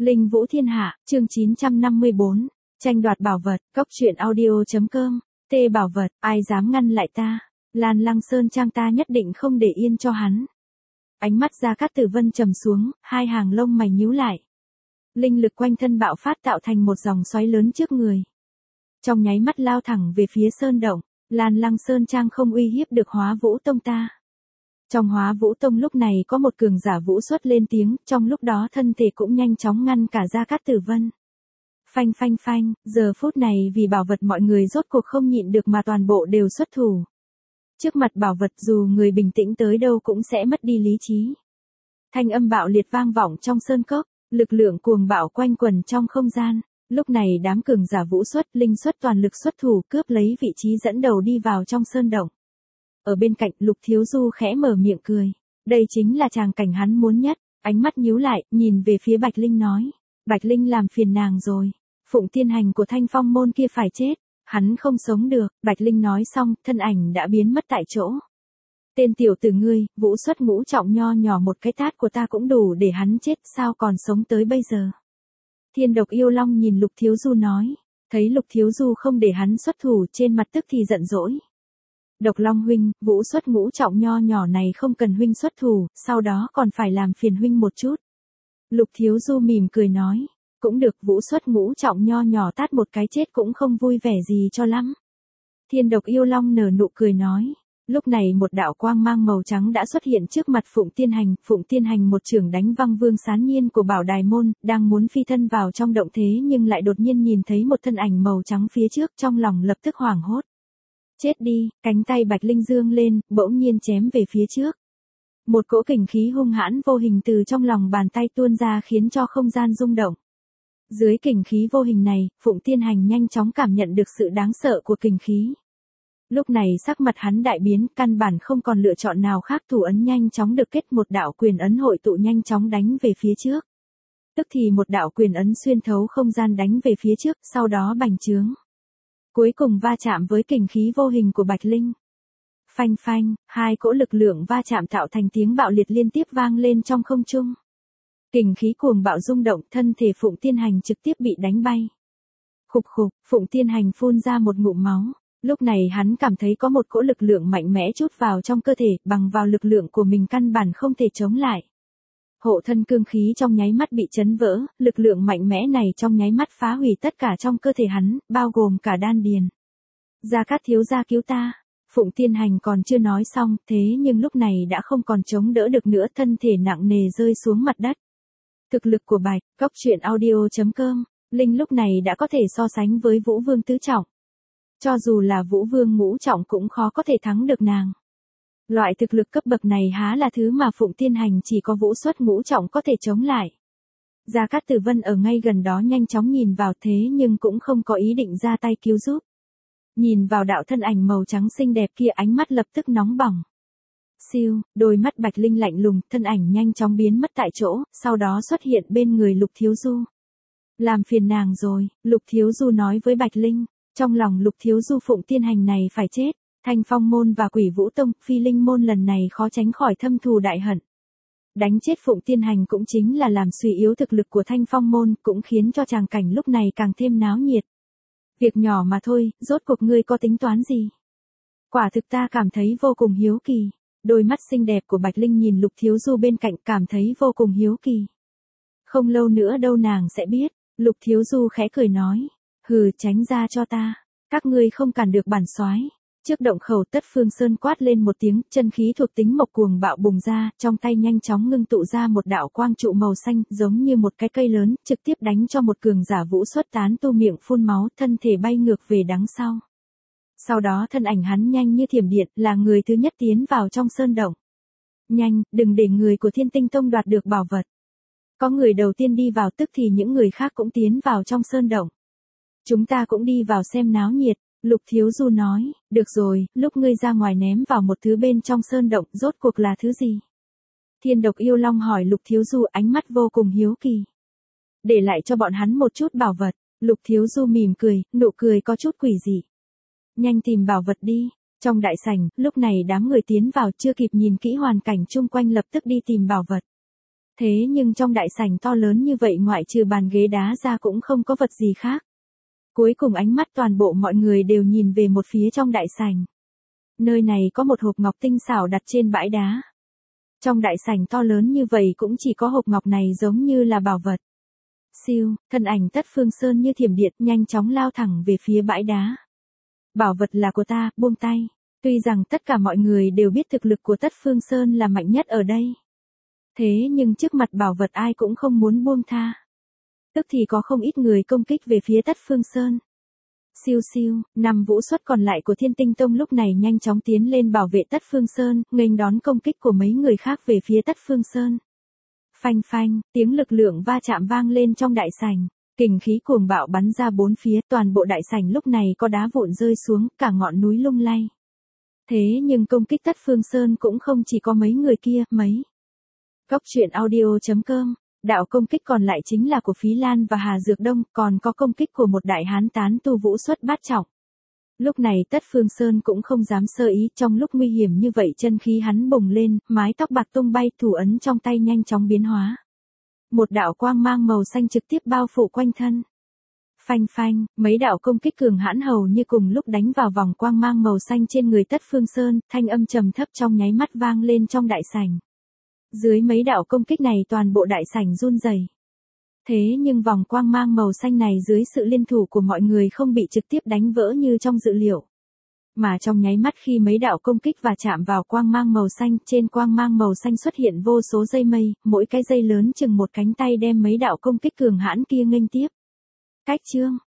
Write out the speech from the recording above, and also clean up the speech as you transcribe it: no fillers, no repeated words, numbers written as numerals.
Linh Vũ Thiên Hạ, chương 954, tranh đoạt bảo vật, cốc truyện audio.com, tê bảo vật, ai dám ngăn lại ta, Lan Lăng Sơn Trang ta nhất định không để yên cho hắn. Ánh mắt Gia Cát Tử Vân trầm xuống, hai hàng lông mày nhíu lại. Linh lực quanh thân bạo phát tạo thành một dòng xoáy lớn trước người. Trong nháy mắt lao thẳng về phía sơn động, Lan Lăng Sơn Trang không uy hiếp được Hóa Vũ Tông ta. Trong Hóa Vũ Tông lúc này có một cường giả vũ xuất lên tiếng, trong lúc đó thân thể cũng nhanh chóng ngăn cả Gia Cát Tử Vân. Phanh phanh phanh, giờ phút này vì bảo vật mọi người rốt cuộc không nhịn được mà toàn bộ đều xuất thủ. Trước mặt bảo vật dù người bình tĩnh tới đâu cũng sẽ mất đi lý trí. Thanh âm bạo liệt vang vọng trong sơn cốc, lực lượng cuồng bạo quanh quẩn trong không gian. Lúc này đám cường giả vũ xuất, linh xuất toàn lực xuất thủ cướp lấy vị trí dẫn đầu đi vào trong sơn động. Ở bên cạnh Lục Thiếu Du khẽ mở miệng cười. Đây chính là tràng cảnh hắn muốn nhất, ánh mắt nhíu lại, nhìn về phía Bạch Linh nói. Bạch Linh làm phiền nàng rồi. Phụng Tiên Hành của Thanh Phong môn kia phải chết. Hắn không sống được, Bạch Linh nói xong, thân ảnh đã biến mất tại chỗ. Tên tiểu tử ngươi, vũ xuất ngũ trọng nho nhỏ một cái tát của ta cũng đủ để hắn chết, sao còn sống tới bây giờ. Thiên Độc Yêu Long nhìn Lục Thiếu Du nói, thấy Lục Thiếu Du không để hắn xuất thủ trên mặt tức thì giận dỗi. Độc Long huynh, vũ xuất ngũ trọng nho nhỏ này không cần huynh xuất thủ, sau đó còn phải làm phiền huynh một chút. Lục Thiếu Du mỉm cười nói, cũng được, vũ xuất ngũ trọng nho nhỏ tát một cái chết cũng không vui vẻ gì cho lắm. Thiên Độc Yêu Long nở nụ cười nói. Lúc này một đạo quang mang màu trắng đã xuất hiện trước mặt Phụng Tiên Hành một chưởng đánh văng Vương Sán Nhiên của Bảo Đài Môn, đang muốn phi thân vào trong động thế nhưng lại đột nhiên nhìn thấy một thân ảnh màu trắng phía trước, trong lòng lập tức hoảng hốt. Chết đi, cánh tay Bạch Linh dương lên, bỗng nhiên chém về phía trước. Một cỗ kình khí hung hãn vô hình từ trong lòng bàn tay tuôn ra khiến cho không gian rung động. Dưới kình khí vô hình này, Phụng Tiên Hành nhanh chóng cảm nhận được sự đáng sợ của kình khí. Lúc này sắc mặt hắn đại biến, căn bản không còn lựa chọn nào khác, thủ ấn nhanh chóng được kết, một đạo quyền ấn hội tụ nhanh chóng đánh về phía trước. Tức thì một đạo quyền ấn xuyên thấu không gian đánh về phía trước, sau đó bành trướng. Cuối cùng va chạm với kình khí vô hình của Bạch Linh. Phanh phanh, hai cỗ lực lượng va chạm tạo thành tiếng bạo liệt liên tiếp vang lên trong không trung. Kình khí cuồng bạo rung động, thân thể Phụng Tiên Hành trực tiếp bị đánh bay. Khục khục, Phụng Tiên Hành phun ra một ngụm máu. Lúc này hắn cảm thấy có một cỗ lực lượng mạnh mẽ trút vào trong cơ thể, bằng vào lực lượng của mình căn bản không thể chống lại. Hộ thân cương khí trong nháy mắt bị chấn vỡ, lực lượng mạnh mẽ này trong nháy mắt phá hủy tất cả trong cơ thể hắn, bao gồm cả đan điền. Gia Cát thiếu gia cứu ta. Phụng Tiên Hành còn chưa nói xong, thế nhưng lúc này đã không còn chống đỡ được nữa, thân thể nặng nề rơi xuống mặt đất. Thực lực của Bạch, cốc truyện audio.com, Linh lúc này đã có thể so sánh với Vũ Vương tứ trọng. Cho dù là Vũ Vương ngũ trọng cũng khó có thể thắng được nàng. Loại thực lực cấp bậc này há là thứ mà Phụng Tiên Hành chỉ có vũ xuất ngũ trọng có thể chống lại. Gia Cát Tử Vân ở ngay gần đó nhanh chóng nhìn vào thế nhưng cũng không có ý định ra tay cứu giúp. Nhìn vào đạo thân ảnh màu trắng xinh đẹp kia, ánh mắt lập tức nóng bỏng. Siêu, đôi mắt Bạch Linh lạnh lùng, thân ảnh nhanh chóng biến mất tại chỗ, sau đó xuất hiện bên người Lục Thiếu Du. Làm phiền nàng rồi, Lục Thiếu Du nói với Bạch Linh. Trong lòng Lục Thiếu Du, Phụng Tiên Hành này phải chết. Thanh Phong môn và Quỷ Vũ Tông, Phi Linh môn lần này khó tránh khỏi thâm thù đại hận. Đánh chết Phụng Tiên Hành cũng chính là làm suy yếu thực lực của Thanh Phong môn, cũng khiến cho tràng cảnh lúc này càng thêm náo nhiệt. Việc nhỏ mà thôi, rốt cuộc ngươi có tính toán gì? Quả thực ta cảm thấy vô cùng hiếu kỳ. Đôi mắt xinh đẹp của Bạch Linh nhìn Lục Thiếu Du bên cạnh, cảm thấy vô cùng hiếu kỳ. Không lâu nữa đâu nàng sẽ biết. Lục Thiếu Du khẽ cười nói. Hừ, tránh ra cho ta. Các ngươi không cản được bản soái. Trước động khẩu Tất Phương Sơn quát lên một tiếng, chân khí thuộc tính mộc cuồng bạo bùng ra, trong tay nhanh chóng ngưng tụ ra một đạo quang trụ màu xanh, giống như một cái cây lớn, trực tiếp đánh cho một cường giả vũ xuất tán tu miệng phun máu, thân thể bay ngược về đằng sau. Sau đó thân ảnh hắn nhanh như thiểm điện, là người thứ nhất tiến vào trong sơn động. Nhanh, đừng để người của Thiên Tinh Tông đoạt được bảo vật. Có người đầu tiên đi vào tức thì những người khác cũng tiến vào trong sơn động. Chúng ta cũng đi vào xem náo nhiệt, Lục Thiếu Du nói, được rồi, lúc ngươi ra ngoài ném vào một thứ bên trong sơn động, rốt cuộc là thứ gì? Thiên Độc Yêu Long hỏi Lục Thiếu Du, ánh mắt vô cùng hiếu kỳ. Để lại cho bọn hắn một chút bảo vật, Lục Thiếu Du mỉm cười, nụ cười có chút quỷ dị. Nhanh tìm bảo vật đi. Trong đại sảnh, lúc này đám người tiến vào chưa kịp nhìn kỹ hoàn cảnh chung quanh lập tức đi tìm bảo vật. Thế nhưng trong đại sảnh to lớn như vậy ngoại trừ bàn ghế đá ra cũng không có vật gì khác. Cuối cùng ánh mắt toàn bộ mọi người đều nhìn về một phía trong đại sảnh. Nơi này có một hộp ngọc tinh xảo đặt trên bãi đá. Trong đại sảnh to lớn như vậy cũng chỉ có hộp ngọc này giống như là bảo vật. Siêu, thân ảnh Tất Phương Sơn như thiểm điện nhanh chóng lao thẳng về phía bãi đá. Bảo vật là của ta, buông tay. Tuy rằng tất cả mọi người đều biết thực lực của Tất Phương Sơn là mạnh nhất ở đây. Thế nhưng trước mặt bảo vật ai cũng không muốn buông tha. Tức thì có không ít người công kích về phía Tất Phương Sơn. Siêu siêu, 5 vũ xuất còn lại của Thiên Tinh Tông lúc này nhanh chóng tiến lên bảo vệ Tất Phương Sơn, nghênh đón công kích của mấy người khác về phía Tất Phương Sơn. Phanh phanh, tiếng lực lượng va chạm vang lên trong đại sảnh, kình khí cuồng bạo bắn ra bốn phía, toàn bộ đại sảnh lúc này có đá vụn rơi xuống, cả ngọn núi lung lay. Thế nhưng công kích Tất Phương Sơn cũng không chỉ có mấy người kia, mấy. Cốc truyện audio.com, đạo công kích còn lại chính là của Phí Lan và Hà Dược Đông, còn có công kích của một đại hán tán tu vũ xuất bát trọng. Lúc này Tất Phương Sơn cũng không dám sơ ý, trong lúc nguy hiểm như vậy chân khí hắn bùng lên, mái tóc bạc tung bay, thủ ấn trong tay nhanh chóng biến hóa. Một đạo quang mang màu xanh trực tiếp bao phủ quanh thân. Phanh phanh, mấy đạo công kích cường hãn hầu như cùng lúc đánh vào vòng quang mang màu xanh trên người Tất Phương Sơn, thanh âm trầm thấp trong nháy mắt vang lên trong đại sảnh. Dưới mấy đạo công kích này toàn bộ đại sảnh run rẩy. Thế nhưng vòng quang mang màu xanh này dưới sự liên thủ của mọi người không bị trực tiếp đánh vỡ như trong dự liệu. Mà trong nháy mắt khi mấy đạo công kích và chạm vào quang mang màu xanh, trên quang mang màu xanh xuất hiện vô số dây mây, mỗi cái dây lớn chừng một cánh tay đem mấy đạo công kích cường hãn kia nghênh tiếp. Cách chương